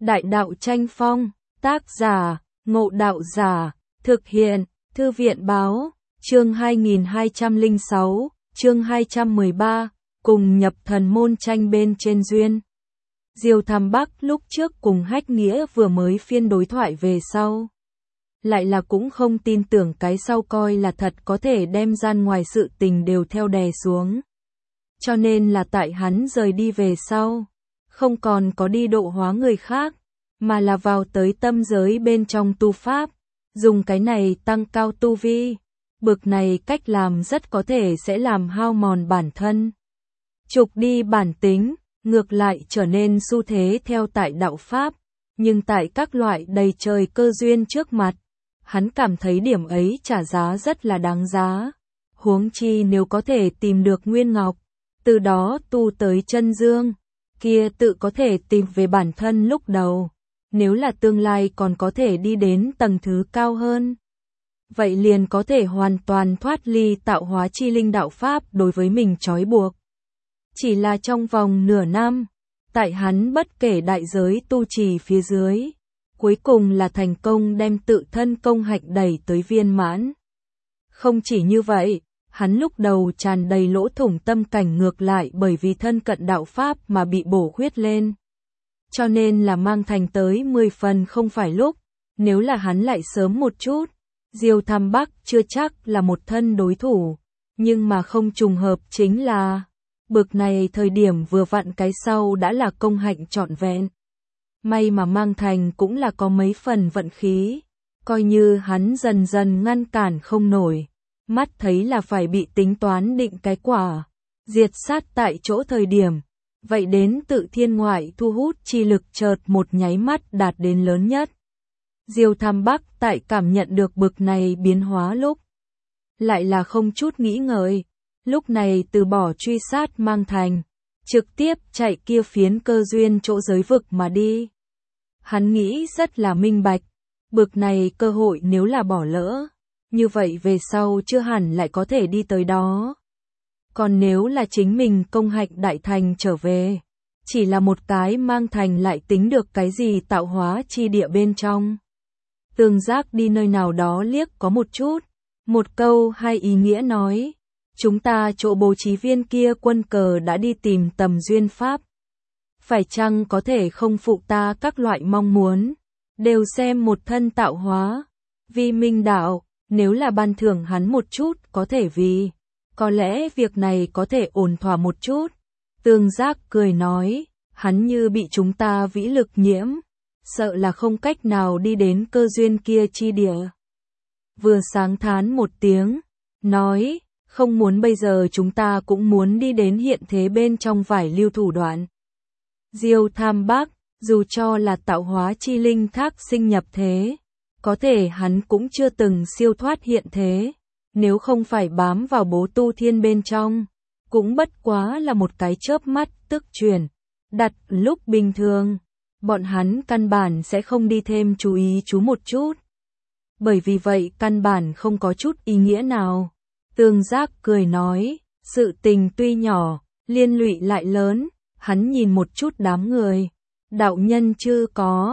Đại đạo tranh phong, tác giả, Ngộ Đạo Giả, thực hiện, Thư viện báo, chương 2206, chương 213, cùng nhập thần môn tranh bên trên duyên. Diêu Tham Bắc lúc trước cùng Hách Nghĩa vừa mới phiên đối thoại về sau. Lại là cũng không tin tưởng cái sau coi là thật có thể đem gian ngoài sự tình đều theo đè xuống. Cho nên là tại hắn rời đi về sau, không còn có đi độ hóa người khác, mà là vào tới tâm giới bên trong tu pháp, dùng cái này tăng cao tu vi. Bực này cách làm rất có thể sẽ làm hao mòn bản thân, trục đi bản tính, ngược lại trở nên xu thế theo tại đạo pháp, nhưng tại các loại đầy trời cơ duyên trước mặt, hắn cảm thấy điểm ấy trả giá rất là đáng giá. Huống chi nếu có thể tìm được Nguyên Ngọc, từ đó tu tới chân dương, kia tự có thể tìm về bản thân lúc đầu. Nếu là tương lai còn có thể đi đến tầng thứ cao hơn, vậy liền có thể hoàn toàn thoát ly tạo hóa chi linh đạo pháp đối với mình trói buộc. Chỉ là trong vòng nửa năm, tại hắn bất kể đại giới tu trì phía dưới, cuối cùng là thành công đem tự thân công hạnh đẩy tới viên mãn. Không chỉ như vậy, hắn lúc đầu tràn đầy lỗ thủng tâm cảnh ngược lại bởi vì thân cận đạo pháp mà bị bổ khuyết lên. Cho nên là mang thành tới 10 phần không phải lúc, nếu là hắn lại sớm một chút, Diêu Tham Bắc chưa chắc là một thân đối thủ, nhưng mà không trùng hợp chính là, bực này thời điểm vừa vặn cái sau đã là công hạnh trọn vẹn. May mà mang thành cũng là có mấy phần vận khí, coi như hắn dần dần ngăn cản không nổi, mắt thấy là phải bị tính toán định cái quả, diệt sát tại chỗ thời điểm. Vậy đến tự thiên ngoại thu hút chi lực chợt một nháy mắt đạt đến lớn nhất. Diêu Tham Bắc tại cảm nhận được bực này biến hóa lúc, lại là không chút nghĩ ngợi, lúc này từ bỏ truy sát mang thành, trực tiếp chạy kia phiến cơ duyên chỗ giới vực mà đi. Hắn nghĩ rất là minh bạch, bực này cơ hội nếu là bỏ lỡ, như vậy về sau chưa hẳn lại có thể đi tới đó. Còn nếu là chính mình công hạnh đại thành trở về, chỉ là một cái mang thành lại tính được cái gì tạo hóa chi địa bên trong. Tương giác đi nơi nào đó liếc có một chút, một câu hai ý nghĩa nói, chúng ta chỗ bố trí viên kia quân cờ đã đi tìm tầm duyên pháp. Phải chăng có thể không phụ ta các loại mong muốn, đều xem một thân tạo hóa, vi minh đạo, nếu là ban thưởng hắn một chút có thể vì. Có lẽ việc này có thể ổn thỏa một chút. Tương giác cười nói, hắn như bị chúng ta vĩ lực nhiễm, sợ là không cách nào đi đến cơ duyên kia chi địa. Vừa sáng thán một tiếng, nói, không muốn bây giờ chúng ta cũng muốn đi đến hiện thế bên trong vải lưu thủ đoạn. Diêu Tham Bắc, dù cho là tạo hóa chi linh thác sinh nhập thế, có thể hắn cũng chưa từng siêu thoát hiện thế. Nếu không phải bám vào bố tu thiên bên trong, cũng bất quá là một cái chớp mắt tức chuyển. Đặt lúc bình thường, bọn hắn căn bản sẽ không đi thêm chú ý chú một chút. Bởi vì vậy căn bản không có chút ý nghĩa nào. Tương giác cười nói, sự tình tuy nhỏ, liên lụy lại lớn, hắn nhìn một chút đám người. Đạo nhân chưa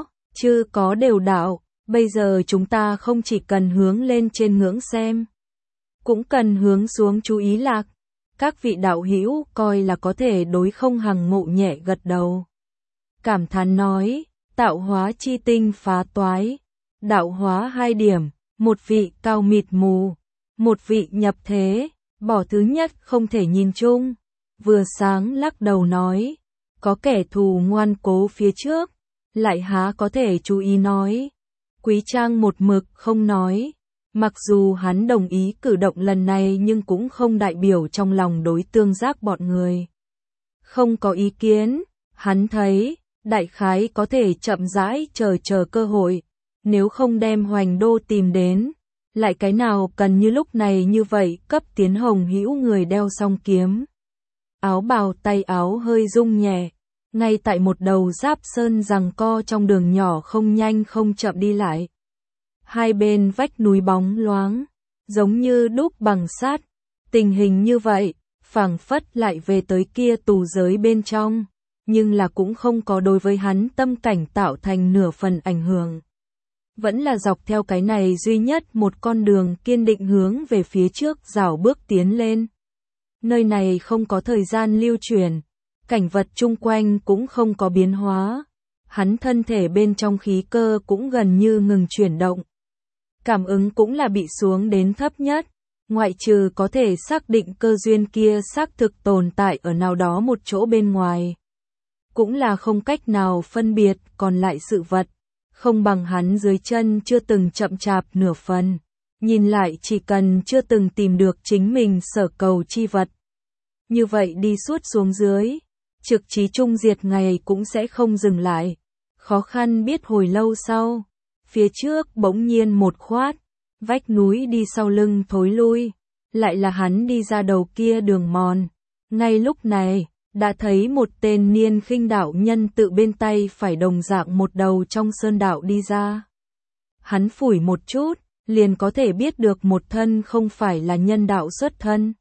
có đều đạo, bây giờ chúng ta không chỉ cần hướng lên trên ngưỡng xem, cũng cần hướng xuống chú ý lạc. Các vị đạo hữu coi là có thể đối không hằng ngộ nhẹ gật đầu. Cảm thán nói, tạo hóa chi tinh phá toái, đạo hóa 2 điểm, một vị cao mịt mù, một vị nhập thế, bỏ thứ nhất không thể nhìn chung. Vừa sáng lắc đầu nói, có kẻ thù ngoan cố phía trước, lại há có thể chú ý nói. Quý Trang một mực không nói. Mặc dù hắn đồng ý cử động lần này nhưng cũng không đại biểu trong lòng đối tương giác bọn người. Không có ý kiến, hắn thấy, đại khái có thể chậm rãi chờ cơ hội, nếu không đem Hoành Đô tìm đến, lại cái nào cần như lúc này như vậy cấp tiến hồng hữu người đeo song kiếm. Áo bào tay áo hơi rung nhẹ, ngay tại một đầu giáp sơn giằng co trong đường nhỏ không nhanh không chậm đi lại. Hai bên vách núi bóng loáng, giống như đúc bằng sắt, tình hình như vậy, phảng phất lại về tới kia tù giới bên trong, nhưng là cũng không có đối với hắn tâm cảnh tạo thành nửa phần ảnh hưởng. Vẫn là dọc theo cái này duy nhất một con đường kiên định hướng về phía trước rảo bước tiến lên. Nơi này không có thời gian lưu chuyển, cảnh vật chung quanh cũng không có biến hóa. Hắn thân thể bên trong khí cơ cũng gần như ngừng chuyển động. Cảm ứng cũng là bị xuống đến thấp nhất, ngoại trừ có thể xác định cơ duyên kia xác thực tồn tại ở nào đó một chỗ bên ngoài. Cũng là không cách nào phân biệt còn lại sự vật, không bằng hắn dưới chân chưa từng chậm chạp nửa phần. Nhìn lại chỉ cần chưa từng tìm được chính mình sở cầu chi vật. Như vậy đi suốt xuống dưới, trực chí trung diệt ngày cũng sẽ không dừng lại. Khó khăn biết hồi lâu sau, phía trước bỗng nhiên một khoát, vách núi đi sau lưng thối lui, lại là hắn đi ra đầu kia đường mòn. Ngay lúc này, đã thấy một tên niên khinh đạo nhân tự bên tay phải đồng dạng một đầu trong sơn đạo đi ra. Hắn phủi một chút, liền có thể biết được một thân không phải là nhân đạo xuất thân.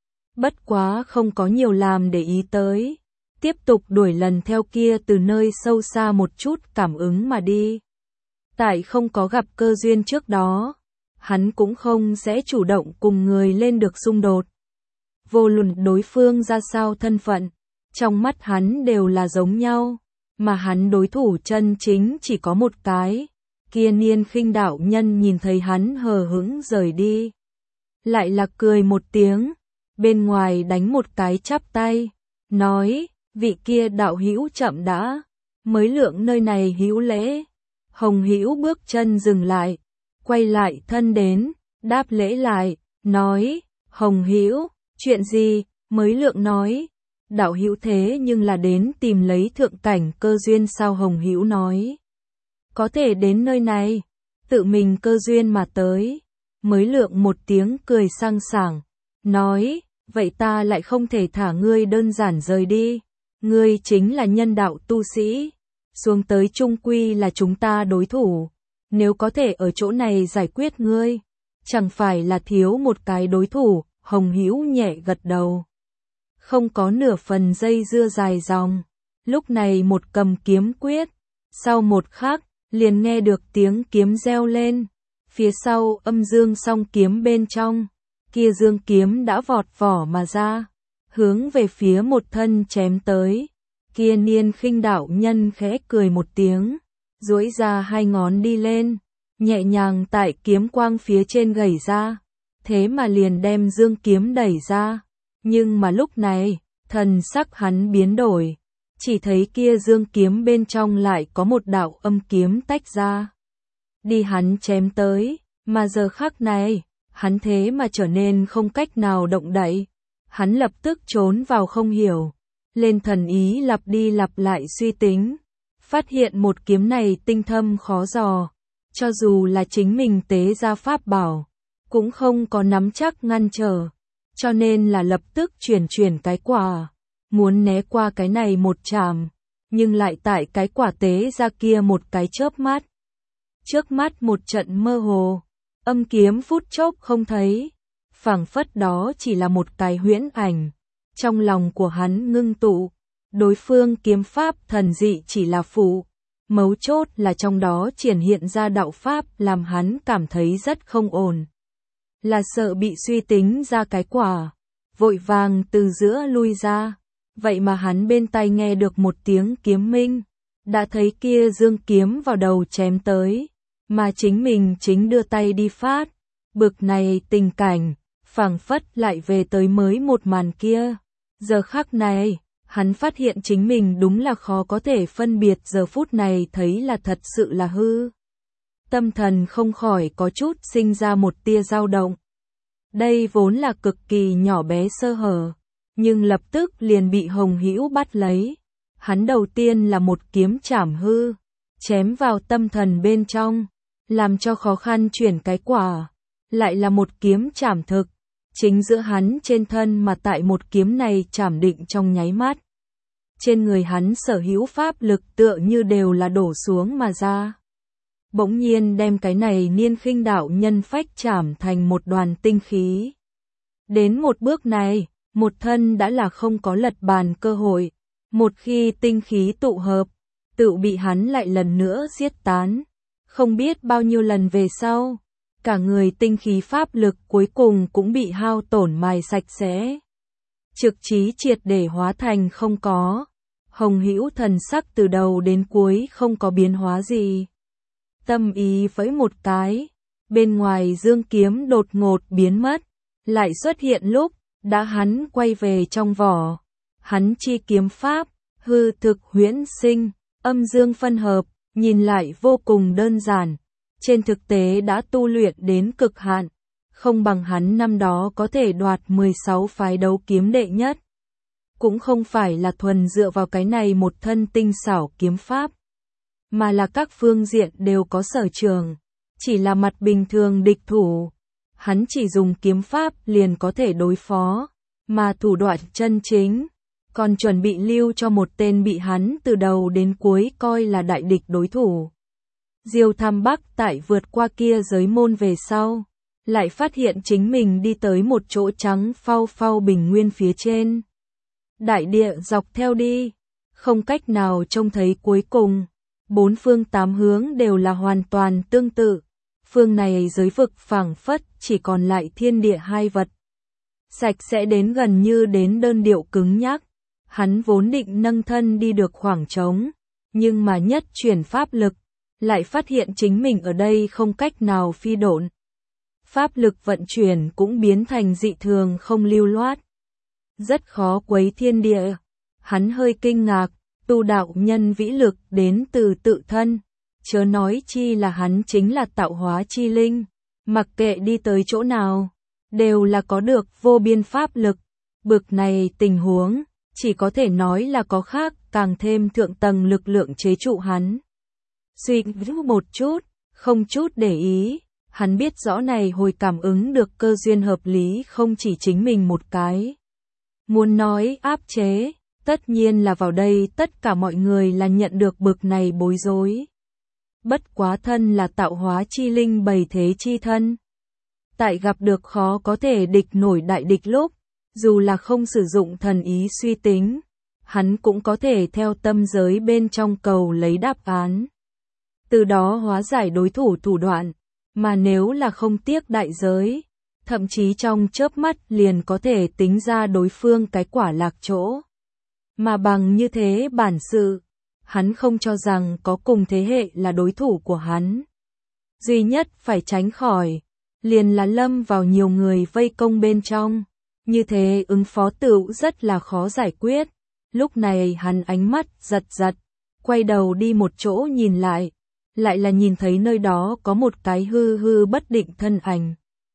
Bất quá không có nhiều làm để ý tới, tiếp tục đuổi lần theo kia từ nơi sâu xa một chút cảm ứng mà đi. Tại không có gặp cơ duyên trước đó, hắn cũng không sẽ chủ động cùng người lên được xung đột. Vô luận đối phương ra sao thân phận, trong mắt hắn đều là giống nhau, mà hắn đối thủ chân chính chỉ có một cái. Kia niên khinh đạo nhân nhìn thấy hắn hờ hững rời đi, lại là cười một tiếng, bên ngoài đánh một cái chắp tay, nói, vị kia đạo hữu chậm đã, mới lượng nơi này hữu lễ. Hồng hữu bước chân dừng lại, quay lại thân đến, đáp lễ lại, nói, Hồng hữu, chuyện gì? Mới lượng nói, đạo hữu thế nhưng là đến tìm lấy thượng cảnh cơ duyên sao? Hồng hữu nói, có thể đến nơi này, tự mình cơ duyên mà tới. Mới lượng một tiếng cười sang sảng, nói, vậy ta lại không thể thả ngươi đơn giản rời đi, ngươi chính là nhân đạo tu sĩ, xuống tới chung quy là chúng ta đối thủ, nếu có thể ở chỗ này giải quyết ngươi, chẳng phải là thiếu một cái đối thủ. Hồng hữu nhẹ gật đầu, không có nửa phần dây dưa dài dòng, lúc này một cầm kiếm quyết, sau một khắc, liền nghe được tiếng kiếm reo lên, phía sau âm dương song kiếm bên trong, kia dương kiếm đã vọt vỏ mà ra, hướng về phía một thân chém tới. Kia niên khinh đạo nhân khẽ cười một tiếng, duỗi ra hai ngón đi lên, nhẹ nhàng tại kiếm quang phía trên gảy ra, thế mà liền đem dương kiếm đẩy ra. Nhưng mà lúc này, thần sắc hắn biến đổi, chỉ thấy kia dương kiếm bên trong lại có một đạo âm kiếm tách ra. Đi hắn chém tới, mà giờ khắc này, hắn thế mà trở nên không cách nào động đậy. Hắn lập tức trốn vào không hiểu, lên thần ý lặp đi lặp lại suy tính, phát hiện một kiếm này tinh thâm khó dò, cho dù là chính mình tế ra pháp bảo, cũng không có nắm chắc ngăn trở, cho nên là lập tức chuyển cái quả, muốn né qua cái này một chạm, nhưng lại tại cái quả tế ra kia một cái chớp mắt. Trước mắt một trận mơ hồ, âm kiếm phút chốc không thấy, phảng phất đó chỉ là một cái huyễn ảnh. Trong lòng của hắn ngưng tụ, đối phương kiếm pháp thần dị chỉ là phụ, mấu chốt là trong đó triển hiện ra đạo pháp làm hắn cảm thấy rất không ổn. Là sợ bị suy tính ra cái quả, vội vàng từ giữa lui ra, vậy mà hắn bên tai nghe được một tiếng kiếm minh, đã thấy kia dương kiếm vào đầu chém tới, mà chính mình chính đưa tay đi phát, bực này tình cảnh, phảng phất lại về tới mới một màn kia. Giờ khắc này, hắn phát hiện chính mình đúng là khó có thể phân biệt giờ phút này thấy là thật sự là hư. Tâm thần không khỏi có chút sinh ra một tia dao động. Đây vốn là cực kỳ nhỏ bé sơ hở, nhưng lập tức liền bị Hồng Hữu bắt lấy. Hắn đầu tiên là một kiếm chảm hư, chém vào tâm thần bên trong, làm cho khó khăn chuyển cái quả, lại là một kiếm chảm thực. Chính giữa hắn trên thân mà tại một kiếm này chảm định trong nháy mắt. Trên người hắn sở hữu pháp lực tựa như đều là đổ xuống mà ra. Bỗng nhiên đem cái này niên khinh đạo nhân phách chảm thành một đoàn tinh khí. Đến một bước này, một thân đã là không có lật bàn cơ hội. Một khi tinh khí tụ hợp, tự bị hắn lại lần nữa giết tán. Không biết bao nhiêu lần về sau, cả người tinh khí pháp lực cuối cùng cũng bị hao tổn mài sạch sẽ. Trực trí triệt để hóa thành không có. Hồng Hữu thần sắc từ đầu đến cuối không có biến hóa gì. Tâm ý vẫy một cái, bên ngoài dương kiếm đột ngột biến mất, lại xuất hiện lúc đã hắn quay về trong vỏ. Hắn chi kiếm pháp, hư thực huyễn sinh, âm dương phân hợp, nhìn lại vô cùng đơn giản, trên thực tế đã tu luyện đến cực hạn, không bằng hắn năm đó có thể đoạt 16 phái đấu kiếm đệ nhất. Cũng không phải là thuần dựa vào cái này một thân tinh xảo kiếm pháp, mà là các phương diện đều có sở trường, chỉ là mặt bình thường địch thủ. Hắn chỉ dùng kiếm pháp liền có thể đối phó, mà thủ đoạn chân chính còn chuẩn bị lưu cho một tên bị hắn từ đầu đến cuối coi là đại địch đối thủ. Diêu Tham Bắc tại vượt qua kia giới môn về sau, lại phát hiện chính mình đi tới một chỗ trắng phau phau bình nguyên phía trên. Đại địa dọc theo đi, không cách nào trông thấy cuối cùng, bốn phương tám hướng đều là hoàn toàn tương tự. Phương này giới vực phảng phất chỉ còn lại thiên địa hai vật. Sạch sẽ đến gần như đến đơn điệu cứng nhắc. Hắn vốn định nâng thân đi được khoảng trống, nhưng mà nhất chuyển pháp lực, lại phát hiện chính mình ở đây không cách nào phi độn. Pháp lực vận chuyển cũng biến thành dị thường không lưu loát. Rất khó quấy thiên địa. Hắn hơi kinh ngạc, tu đạo nhân vĩ lực đến từ tự thân. Chớ nói chi là hắn chính là tạo hóa chi linh. Mặc kệ đi tới chỗ nào, đều là có được vô biên pháp lực. Bực này tình huống, chỉ có thể nói là có khác, càng thêm thượng tầng lực lượng chế trụ hắn. Suy nghĩ một chút, không chút để ý, hắn biết rõ này hồi cảm ứng được cơ duyên hợp lý không chỉ chính mình một cái. Muốn nói áp chế, tất nhiên là vào đây tất cả mọi người là nhận được bực này bối rối. Bất quá thân là tạo hóa chi linh bày thế chi thân. Tại gặp được khó có thể địch nổi đại địch lúc, dù là không sử dụng thần ý suy tính, hắn cũng có thể theo tâm giới bên trong cầu lấy đáp án. Từ đó hóa giải đối thủ thủ đoạn, mà nếu là không tiếc đại giới, thậm chí trong chớp mắt liền có thể tính ra đối phương cái quả lạc chỗ. Mà bằng như thế bản sự, hắn không cho rằng có cùng thế hệ là đối thủ của hắn. Duy nhất phải tránh khỏi, liền là lâm vào nhiều người vây công bên trong. Như thế ứng phó tựu rất là khó giải quyết. Lúc này hắn ánh mắt giật giật, quay đầu đi một chỗ nhìn lại là nhìn thấy nơi đó có một cái hư hư bất định thân ảnh.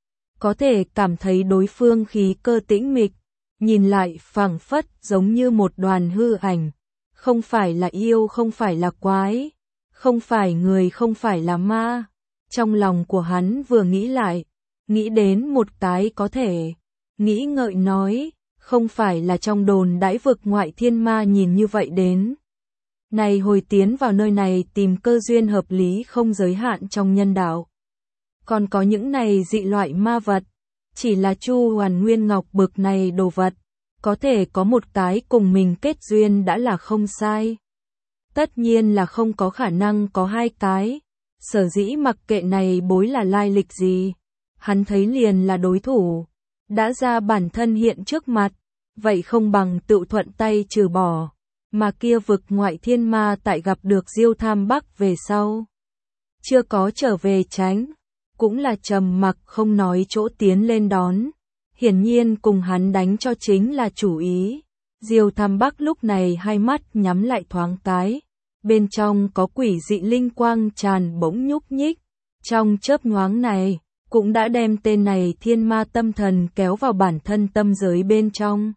Có thể cảm thấy đối phương khí cơ tĩnh mịch, nhìn lại phảng phất giống như một đoàn hư ảnh. Không phải là yêu, không phải là quái, không phải người, không phải là ma. Trong lòng của hắn vừa nghĩ lại, nghĩ đến một cái có thể. Nghĩ ngợi nói, không phải là trong đồn đãi vực ngoại thiên ma nhìn như vậy đến. Này hồi tiến vào nơi này tìm cơ duyên hợp lý không giới hạn trong nhân đạo. Còn có những này dị loại ma vật, chỉ là Chu Hoàn Nguyên Ngọc bực này đồ vật, có thể có một cái cùng mình kết duyên đã là không sai. Tất nhiên là không có khả năng có hai cái, sở dĩ mặc kệ này bối là lai lịch gì, hắn thấy liền là đối thủ. Đã ra bản thân hiện trước mặt, vậy không bằng tự thuận tay trừ bỏ, mà kia vực ngoại thiên ma tại gặp được Diêu Tham Bắc về sau. Chưa có trở về tránh, cũng là trầm mặc không nói chỗ tiến lên đón, hiển nhiên cùng hắn đánh cho chính là chủ ý. Diêu Tham Bắc lúc này hai mắt nhắm lại thoáng cái, bên trong có quỷ dị linh quang tràn bỗng nhúc nhích, trong chớp nhoáng này cũng đã đem tên này thiên ma tâm thần kéo vào bản thân tâm giới bên trong.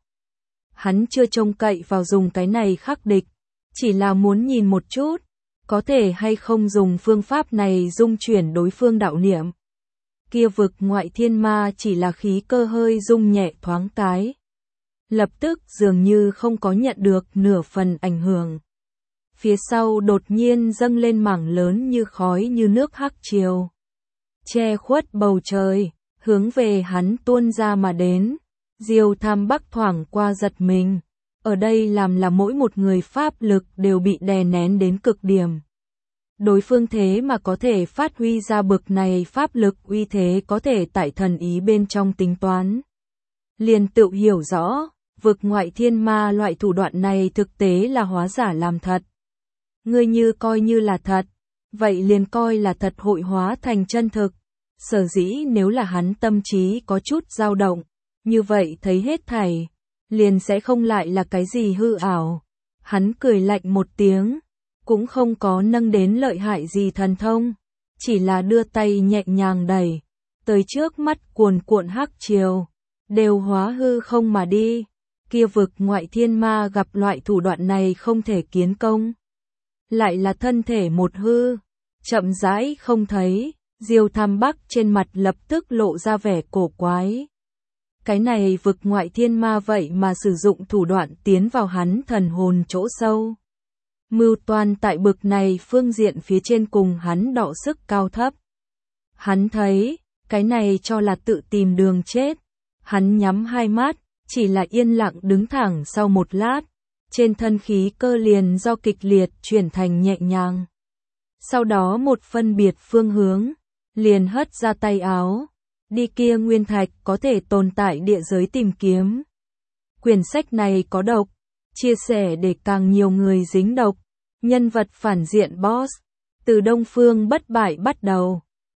Hắn chưa trông cậy vào dùng cái này khắc địch, chỉ là muốn nhìn một chút, có thể hay không dùng phương pháp này dung chuyển đối phương đạo niệm. Kia vực ngoại thiên ma chỉ là khí cơ hơi rung nhẹ thoáng cái. Lập tức dường như không có nhận được nửa phần ảnh hưởng. Phía sau đột nhiên dâng lên mảng lớn như khói như nước hắc triều, che khuất bầu trời, hướng về hắn tuôn ra mà đến. Diêu Tham Bắc thoảng qua giật mình, ở đây làm là mỗi một người pháp lực đều bị đè nén đến cực điểm. Đối phương thế mà có thể phát huy ra bực này pháp lực uy thế có thể tại thần ý bên trong tính toán. Liền tự hiểu rõ, vực ngoại thiên ma loại thủ đoạn này thực tế là hóa giả làm thật. Ngươi như coi như là thật, vậy liền coi là thật hội hóa thành chân thực. Sở dĩ nếu là hắn tâm trí có chút dao động, như vậy thấy hết thảy, liền sẽ không lại là cái gì hư ảo. Hắn cười lạnh một tiếng, cũng không có nâng đến lợi hại gì thần thông, chỉ là đưa tay nhẹ nhàng đẩy, tới trước mắt cuồn cuộn hắc triều, đều hóa hư không mà đi. Kia vực ngoại thiên ma gặp loại thủ đoạn này không thể kiến công, lại là thân thể một hư, chậm rãi không thấy. Diêu Tham Bắc trên mặt lập tức lộ ra vẻ cổ quái. Cái này vực ngoại thiên ma vậy mà sử dụng thủ đoạn tiến vào hắn thần hồn chỗ sâu. Mưu toan tại bực này phương diện phía trên cùng hắn đọ sức cao thấp. Hắn thấy, cái này cho là tự tìm đường chết. Hắn nhắm hai mắt, chỉ là yên lặng đứng thẳng sau một lát. Trên thân khí cơ liền do kịch liệt chuyển thành nhẹ nhàng. Sau đó một phân biệt phương hướng, liền hất ra tay áo. Đi kia nguyên thạch có thể tồn tại địa giới tìm kiếm. Quyển sách này có độc, chia sẻ để càng nhiều người dính độc. Nhân vật phản diện boss, từ Đông Phương Bất Bại bắt đầu.